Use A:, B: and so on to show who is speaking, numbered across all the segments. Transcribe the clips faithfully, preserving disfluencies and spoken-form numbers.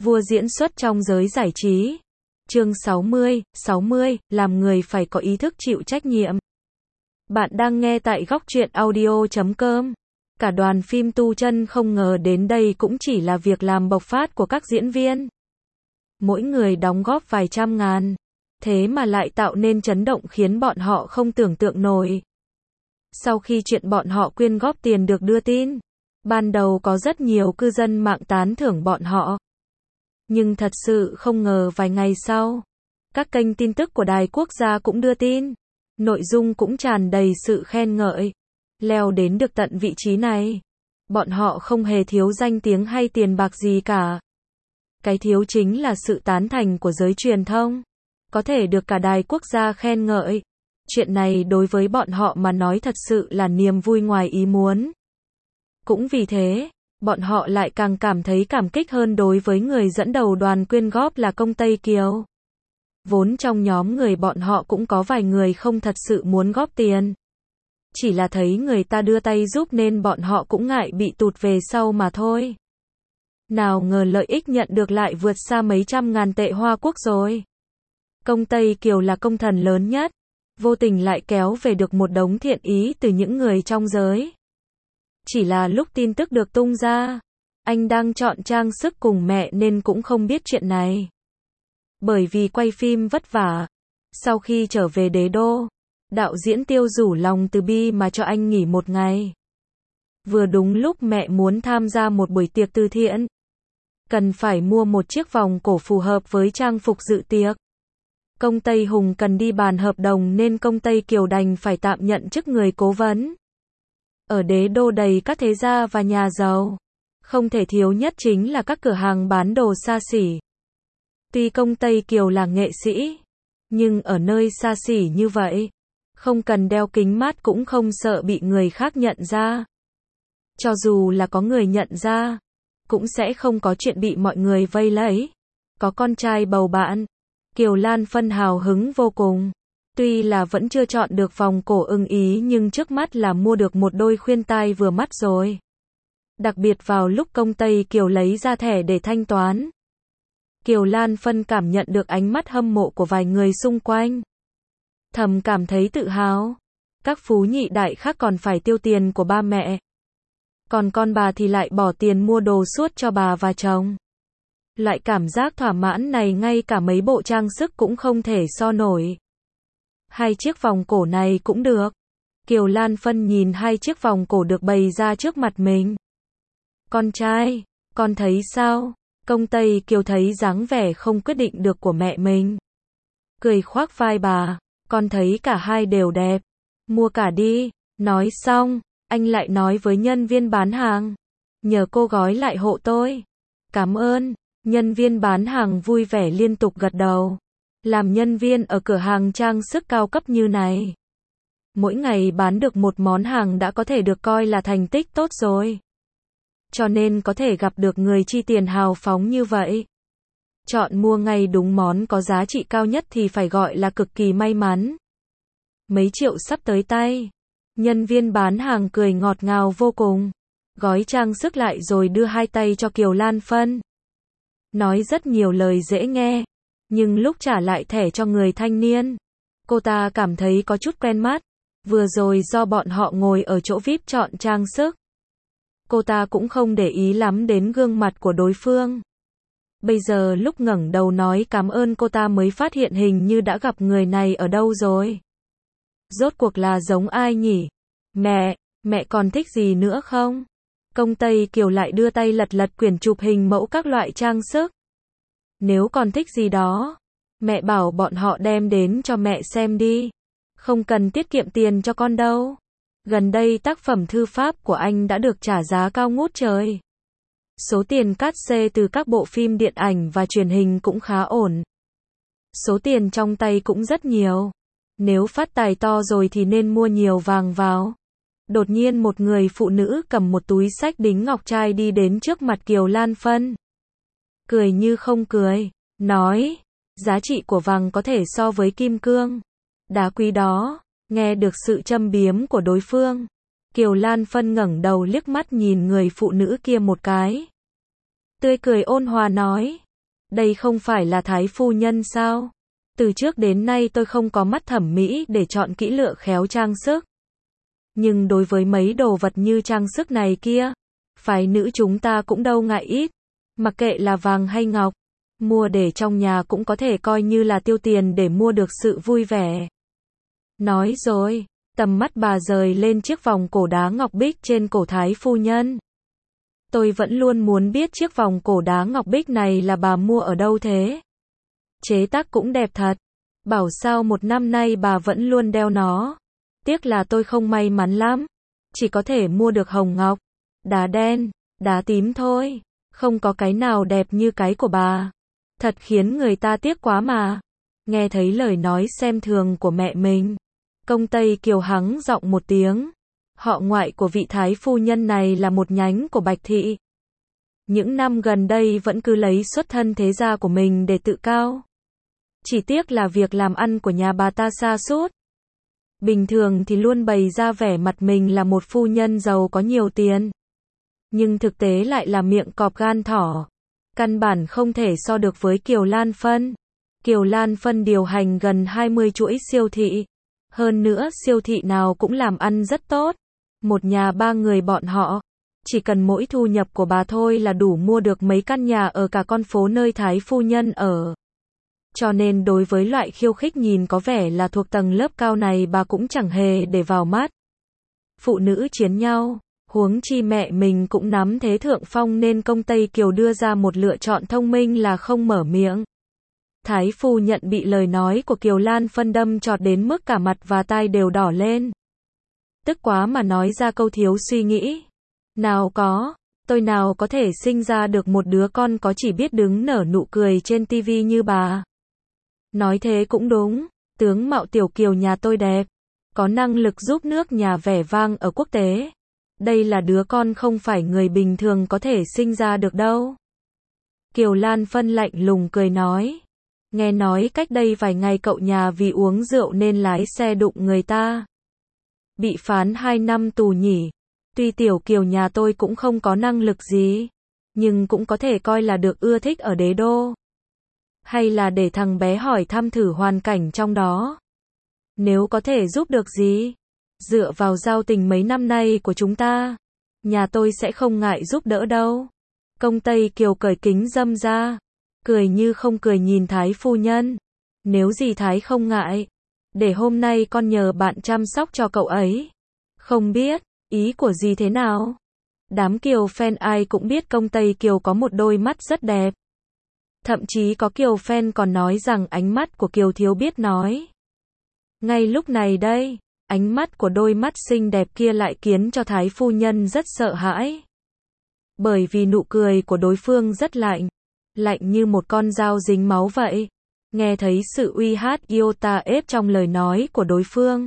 A: Vua diễn xuất trong giới giải trí. Chương sáu mươi, sáu mươi, làm người phải có ý thức chịu trách nhiệm. Bạn đang nghe tại góc truyện audio chấm com. Cả đoàn phim tu chân không ngờ đến đây cũng chỉ là việc làm bộc phát của các diễn viên. Mỗi người đóng góp vài trăm ngàn. Thế mà lại tạo nên chấn động khiến bọn họ không tưởng tượng nổi. Sau khi chuyện bọn họ quyên góp tiền được đưa tin, ban đầu có rất nhiều cư dân mạng tán thưởng bọn họ. Nhưng thật sự không ngờ vài ngày sau, các kênh tin tức của đài quốc gia cũng đưa tin. Nội dung cũng tràn đầy sự khen ngợi. Leo đến được tận vị trí này, bọn họ không hề thiếu danh tiếng hay tiền bạc gì cả. Cái thiếu chính là sự tán thành của giới truyền thông. Có thể được cả đài quốc gia khen ngợi. Chuyện này đối với bọn họ mà nói thật sự là niềm vui ngoài ý muốn. Cũng vì thế, bọn họ lại càng cảm thấy cảm kích hơn đối với người dẫn đầu đoàn quyên góp là công Tây Kiều. Vốn trong nhóm người bọn họ cũng có vài người không thật sự muốn góp tiền. Chỉ là thấy người ta đưa tay giúp nên bọn họ cũng ngại bị tụt về sau mà thôi. Nào ngờ lợi ích nhận được lại vượt xa mấy trăm ngàn tệ Hoa Quốc rồi. Công Tây Kiều là công thần lớn nhất, vô tình lại kéo về được một đống thiện ý từ những người trong giới. Chỉ là lúc tin tức được tung ra, anh đang chọn trang sức cùng mẹ nên cũng không biết chuyện này. Bởi vì quay phim vất vả, sau khi trở về đế đô, đạo diễn Tiêu rủ lòng từ bi mà cho anh nghỉ một ngày. Vừa đúng lúc mẹ muốn tham gia một buổi tiệc từ thiện, cần phải mua một chiếc vòng cổ phù hợp với trang phục dự tiệc. Công Tây Hùng cần đi bàn hợp đồng nên công Tây Kiều đành phải tạm nhận chức người cố vấn. Ở đế đô đầy các thế gia và nhà giàu, không thể thiếu nhất chính là các cửa hàng bán đồ xa xỉ. Tuy công Tây Kiều là nghệ sĩ, nhưng ở nơi xa xỉ như vậy, không cần đeo kính mát cũng không sợ bị người khác nhận ra. Cho dù là có người nhận ra, cũng sẽ không có chuyện bị mọi người vây lấy. Có con trai bầu bạn, Kiều Lan Phân hào hứng vô cùng. Tuy là vẫn chưa chọn được vòng cổ ưng ý nhưng trước mắt là mua được một đôi khuyên tai vừa mắt rồi. Đặc biệt vào lúc công Tây Kiều lấy ra thẻ để thanh toán, Kiều Lan Phân cảm nhận được ánh mắt hâm mộ của vài người xung quanh. Thầm cảm thấy tự hào. Các phú nhị đại khác còn phải tiêu tiền của ba mẹ. Còn con bà thì lại bỏ tiền mua đồ suốt cho bà và chồng. Loại cảm giác thỏa mãn này ngay cả mấy bộ trang sức cũng không thể so nổi. Hai chiếc vòng cổ này cũng được. Kiều Lan Phân nhìn hai chiếc vòng cổ được bày ra trước mặt mình. Con trai, con thấy sao? Công Tây Kiều thấy dáng vẻ không quyết định được của mẹ mình. Cười khoác vai bà, con thấy cả hai đều đẹp. Mua cả đi. Nói xong, anh lại nói với nhân viên bán hàng. Nhờ cô gói lại hộ tôi. Cảm ơn. Nhân viên bán hàng vui vẻ liên tục gật đầu. Làm nhân viên ở cửa hàng trang sức cao cấp như này, mỗi ngày bán được một món hàng đã có thể được coi là thành tích tốt rồi. Cho nên có thể gặp được người chi tiền hào phóng như vậy, chọn mua ngay đúng món có giá trị cao nhất thì phải gọi là cực kỳ may mắn. Mấy triệu sắp tới tay. Nhân viên bán hàng cười ngọt ngào vô cùng. Gói trang sức lại rồi đưa hai tay cho Kiều Lan Phân. Nói rất nhiều lời dễ nghe. Nhưng lúc trả lại thẻ cho người thanh niên, cô ta cảm thấy có chút quen mắt. Vừa rồi do bọn họ ngồi ở chỗ vi ai pi chọn trang sức, cô ta cũng không để ý lắm đến gương mặt của đối phương. Bây giờ lúc ngẩng đầu nói cảm ơn cô ta mới phát hiện hình như đã gặp người này ở đâu rồi. Rốt cuộc là giống ai nhỉ? Mẹ, mẹ còn thích gì nữa không? Công Tây Kiều lại đưa tay lật lật quyển chụp hình mẫu các loại trang sức. Nếu còn thích gì đó, mẹ bảo bọn họ đem đến cho mẹ xem đi. Không cần tiết kiệm tiền cho con đâu. Gần đây tác phẩm thư pháp của anh đã được trả giá cao ngút trời. Số tiền cát xê từ các bộ phim điện ảnh và truyền hình cũng khá ổn. Số tiền trong tay cũng rất nhiều. Nếu phát tài to rồi thì nên mua nhiều vàng vào. Đột nhiên một người phụ nữ cầm một túi xách đính ngọc trai đi đến trước mặt Kiều Lan Phân. Cười như không cười, nói, giá trị của vàng có thể so với kim cương. Đá quý đó. Nghe được sự châm biếm của đối phương, Kiều Lan Phân ngẩng đầu liếc mắt nhìn người phụ nữ kia một cái. Tươi cười ôn hòa nói, Đây không phải là Thái phu nhân sao? Từ trước đến nay tôi không có mắt thẩm mỹ để chọn kỹ lựa khéo trang sức. Nhưng đối với mấy đồ vật như trang sức này kia, phái nữ chúng ta cũng đâu ngại ít. Mặc kệ là vàng hay ngọc, mua để trong nhà cũng có thể coi như là tiêu tiền để mua được sự vui vẻ. Nói rồi, tầm mắt bà rời lên chiếc vòng cổ đá ngọc bích trên cổ Thái phu nhân. Tôi vẫn luôn muốn biết chiếc vòng cổ đá ngọc bích này là bà mua ở đâu thế. Chế tác cũng đẹp thật. Bảo sao một năm nay bà vẫn luôn đeo nó. Tiếc là tôi không may mắn lắm. Chỉ có thể mua được hồng ngọc, đá đen, đá tím thôi. Không có cái nào đẹp như cái của bà. Thật khiến người ta tiếc quá mà. Nghe thấy lời nói xem thường của mẹ mình, Công Tây Kiều hắng giọng một tiếng. Họ ngoại của vị Thái phu nhân này là một nhánh của Bạch Thị. Những năm gần đây vẫn cứ lấy xuất thân thế gia của mình để tự cao. Chỉ tiếc là việc làm ăn của nhà bà ta sa sút. Bình thường thì luôn bày ra vẻ mặt mình là một phu nhân giàu có nhiều tiền. Nhưng thực tế lại là miệng cọp gan thỏ. Căn bản không thể so được với Kiều Lan Phân. Kiều Lan Phân điều hành gần hai mươi chuỗi siêu thị. Hơn nữa siêu thị nào cũng làm ăn rất tốt. Một nhà ba người bọn họ, chỉ cần mỗi thu nhập của bà thôi là đủ mua được mấy căn nhà ở cả con phố nơi Thái phu nhân ở. Cho nên đối với loại khiêu khích nhìn có vẻ là thuộc tầng lớp cao này bà cũng chẳng hề để vào mắt. Phụ nữ chiến nhau, huống chi mẹ mình cũng nắm thế thượng phong nên Công Tây Kiều đưa ra một lựa chọn thông minh là không mở miệng. Thái phu nhận bị lời nói của Kiều Lan Phân đâm chọt đến mức cả mặt và tai đều đỏ lên. Tức quá mà nói ra câu thiếu suy nghĩ. Nào có, tôi nào có thể sinh ra được một đứa con có chỉ biết đứng nở nụ cười trên tivi như bà. Nói thế cũng đúng, tướng mạo tiểu Kiều nhà tôi đẹp, có năng lực giúp nước nhà vẻ vang ở quốc tế. Đây là đứa con không phải người bình thường có thể sinh ra được đâu. Kiều Lan Phân lạnh lùng cười nói. Nghe nói cách đây vài ngày cậu nhà vì uống rượu nên lái xe đụng người ta. Bị phán hai năm tù nhỉ. Tuy tiểu Kiều nhà tôi cũng không có năng lực gì, nhưng cũng có thể coi là được ưa thích ở đế đô. Hay là để thằng bé hỏi thăm thử hoàn cảnh trong đó. Nếu có thể giúp được gì, dựa vào giao tình mấy năm nay của chúng ta, nhà tôi sẽ không ngại giúp đỡ đâu. Công Tây Kiều cởi kính dâm ra, cười như không cười nhìn Thái phu nhân. Nếu dì Thái không ngại, để hôm nay con nhờ bạn chăm sóc cho cậu ấy. Không biết, ý của dì thế nào? Đám Kiều fan ai cũng biết Công Tây Kiều có một đôi mắt rất đẹp. Thậm chí có Kiều fan còn nói rằng ánh mắt của Kiều thiếu biết nói. Ngay lúc này đây, ánh mắt của đôi mắt xinh đẹp kia lại khiến cho Thái phu nhân rất sợ hãi. Bởi vì nụ cười của đối phương rất lạnh, lạnh như một con dao dính máu vậy. Nghe thấy sự uy hát iota ép trong lời nói của đối phương,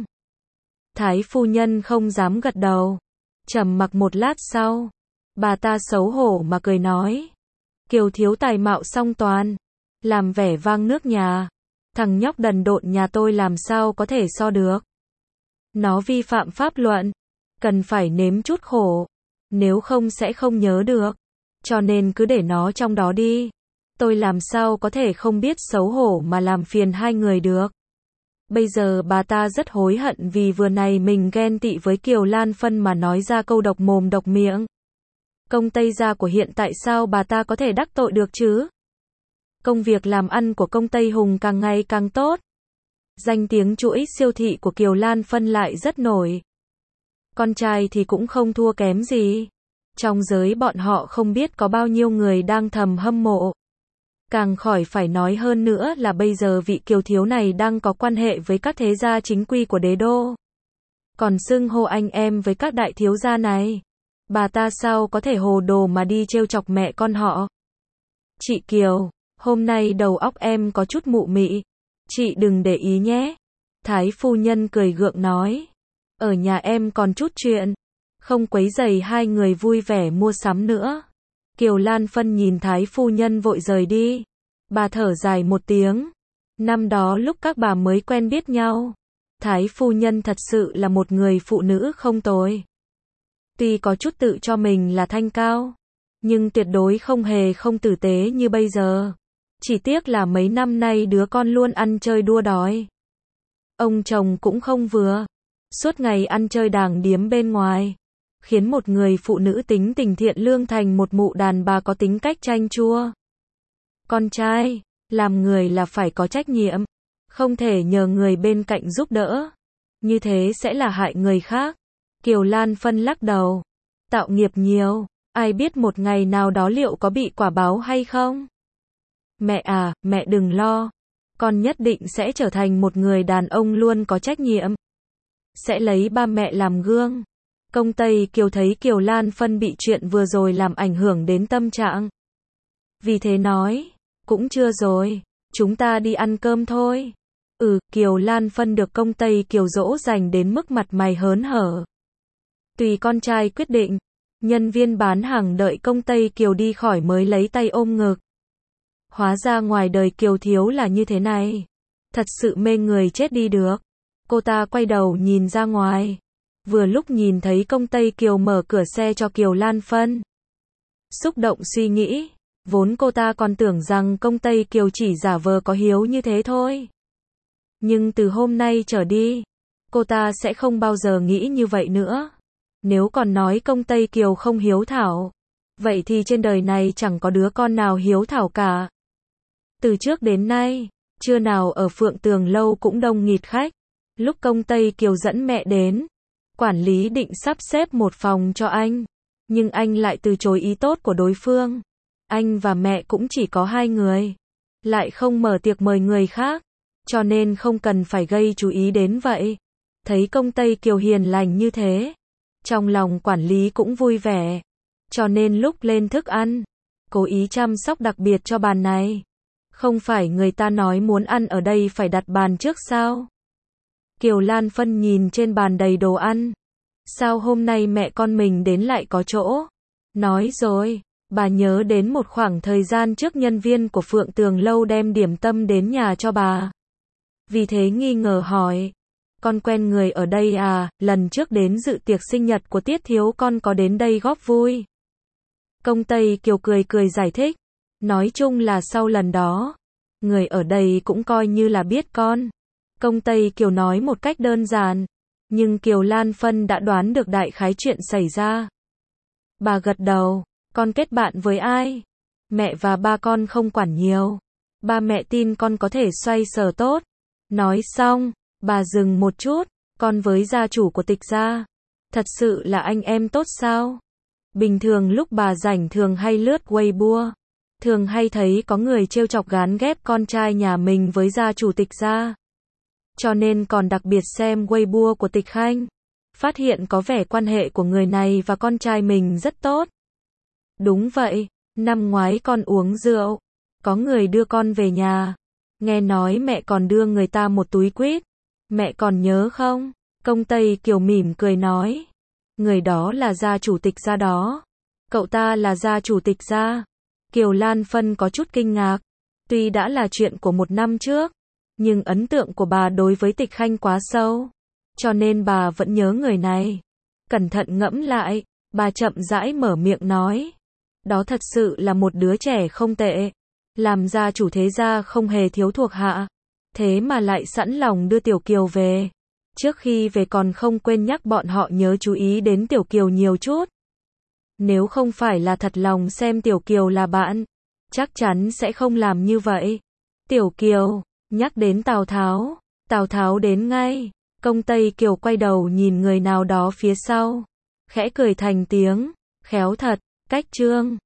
A: Thái phu nhân không dám gật đầu. Trầm mặc một lát sau, bà ta xấu hổ mà cười nói. Kiều thiếu tài mạo song toàn, làm vẻ vang nước nhà. Thằng nhóc đần độn nhà tôi làm sao có thể so được. Nó vi phạm pháp luận, cần phải nếm chút khổ, nếu không sẽ không nhớ được. Cho nên cứ để nó trong đó đi. Tôi làm sao có thể không biết xấu hổ mà làm phiền hai người được. Bây giờ bà ta rất hối hận vì vừa này mình ghen tị với Kiều Lan Phân mà nói ra câu độc mồm độc miệng. Công Tây gia của hiện tại sao bà ta có thể đắc tội được chứ? Công việc làm ăn của Công Tây Hùng càng ngày càng tốt. Danh tiếng chuỗi siêu thị của Kiều Lan Phân lại rất nổi. Con trai thì cũng không thua kém gì. Trong giới bọn họ không biết có bao nhiêu người đang thầm hâm mộ. Càng khỏi phải nói hơn nữa là bây giờ vị Kiều thiếu này đang có quan hệ với các thế gia chính quy của đế đô. Còn xưng hô anh em với các đại thiếu gia này. Bà ta sao có thể hồ đồ mà đi trêu chọc mẹ con họ. Chị Kiều, hôm nay đầu óc em có chút mụ mị. Chị đừng để ý nhé. Thái phu nhân cười gượng nói. Ở nhà em còn chút chuyện. Không quấy rầy hai người vui vẻ mua sắm nữa. Kiều Lan Phân nhìn Thái phu nhân vội rời đi. Bà thở dài một tiếng. Năm đó lúc các bà mới quen biết nhau, Thái phu nhân thật sự là một người phụ nữ không tồi. Tuy có chút tự cho mình là thanh cao, nhưng tuyệt đối không hề không tử tế như bây giờ. Chỉ tiếc là mấy năm nay đứa con luôn ăn chơi đua đòi. Ông chồng cũng không vừa. Suốt ngày ăn chơi đàng điếm bên ngoài. Khiến một người phụ nữ tính tình thiện lương thành một mụ đàn bà có tính cách chanh chua. Con trai, làm người là phải có trách nhiệm. Không thể nhờ người bên cạnh giúp đỡ. Như thế sẽ là hại người khác. Kiều Lan Phân lắc đầu. Tạo nghiệp nhiều, ai biết một ngày nào đó liệu có bị quả báo hay không? Mẹ à, mẹ đừng lo. Con nhất định sẽ trở thành một người đàn ông luôn có trách nhiệm. Sẽ lấy ba mẹ làm gương. Công Tây Kiều thấy Kiều Lan Phân bị chuyện vừa rồi làm ảnh hưởng đến tâm trạng. Vì thế nói, cũng chưa rồi, chúng ta đi ăn cơm thôi. Ừ, Kiều Lan Phân được Công Tây Kiều dỗ dành đến mức mặt mày hớn hở. Tùy con trai quyết định, nhân viên bán hàng đợi Công Tây Kiều đi khỏi mới lấy tay ôm ngực. Hóa ra ngoài đời Kiều thiếu là như thế này. Thật sự mê người chết đi được. Cô ta quay đầu nhìn ra ngoài. Vừa lúc nhìn thấy Công Tây Kiều mở cửa xe cho Kiều Lan Phân. Xúc động suy nghĩ. Vốn cô ta còn tưởng rằng Công Tây Kiều chỉ giả vờ có hiếu như thế thôi. Nhưng từ hôm nay trở đi, cô ta sẽ không bao giờ nghĩ như vậy nữa. Nếu còn nói Công Tây Kiều không hiếu thảo, vậy thì trên đời này chẳng có đứa con nào hiếu thảo cả. Từ trước đến nay, trưa nào ở Phượng Tường Lâu cũng đông nghịt khách. Lúc Công Tây Kiều dẫn mẹ đến, quản lý định sắp xếp một phòng cho anh, nhưng anh lại từ chối ý tốt của đối phương. Anh và mẹ cũng chỉ có hai người, lại không mở tiệc mời người khác, cho nên không cần phải gây chú ý đến vậy. Thấy Công Tây Kiều hiền lành như thế, trong lòng quản lý cũng vui vẻ, cho nên lúc lên thức ăn, cố ý chăm sóc đặc biệt cho bàn này. Không phải người ta nói muốn ăn ở đây phải đặt bàn trước sao? Kiều Lan Phân nhìn trên bàn đầy đồ ăn. Sao hôm nay mẹ con mình đến lại có chỗ? Nói rồi, bà nhớ đến một khoảng thời gian trước nhân viên của Phượng Tường Lâu đem điểm tâm đến nhà cho bà. Vì thế nghi ngờ hỏi. Con quen người ở đây à, lần trước đến dự tiệc sinh nhật của Tiết Thiếu con có đến đây góp vui. Công Tây Kiều cười cười giải thích. Nói chung là sau lần đó, người ở đây cũng coi như là biết con. Công Tây Kiều nói một cách đơn giản, nhưng Kiều Lan Phân đã đoán được đại khái chuyện xảy ra. Bà gật đầu, con kết bạn với ai? Mẹ và ba con không quản nhiều. Ba mẹ tin con có thể xoay sở tốt. Nói xong, bà dừng một chút, con với gia chủ của Tịch gia. Thật sự là anh em tốt sao? Bình thường lúc bà rảnh thường hay lướt Weibo. Thường hay thấy có người trêu chọc gán ghép con trai nhà mình với gia chủ Tịch gia. Cho nên còn đặc biệt xem Weibo của Tịch Khanh. Phát hiện có vẻ quan hệ của người này và con trai mình rất tốt. Đúng vậy, năm ngoái con uống rượu. Có người đưa con về nhà. Nghe nói mẹ còn đưa người ta một túi quýt. Mẹ còn nhớ không? Công Tây Kiều mỉm cười nói. Người đó là gia chủ Tịch gia đó. Cậu ta là gia chủ Tịch gia. Kiều Lan Phân có chút kinh ngạc. Tuy đã là chuyện của một năm trước, nhưng ấn tượng của bà đối với Tịch Khanh quá sâu, cho nên bà vẫn nhớ người này. Cẩn thận ngẫm lại, bà chậm rãi mở miệng nói. Đó thật sự là một đứa trẻ không tệ. Làm gia chủ thế gia không hề thiếu thuộc hạ. Thế mà lại sẵn lòng đưa Tiểu Kiều về. Trước khi về còn không quên nhắc bọn họ nhớ chú ý đến Tiểu Kiều nhiều chút. Nếu không phải là thật lòng xem Tiểu Kiều là bạn, chắc chắn sẽ không làm như vậy. Tiểu Kiều, nhắc đến Tào Tháo, Tào Tháo đến ngay. Công Tây Kiều quay đầu nhìn người nào đó phía sau, khẽ cười thành tiếng, khéo thật, cách Trương.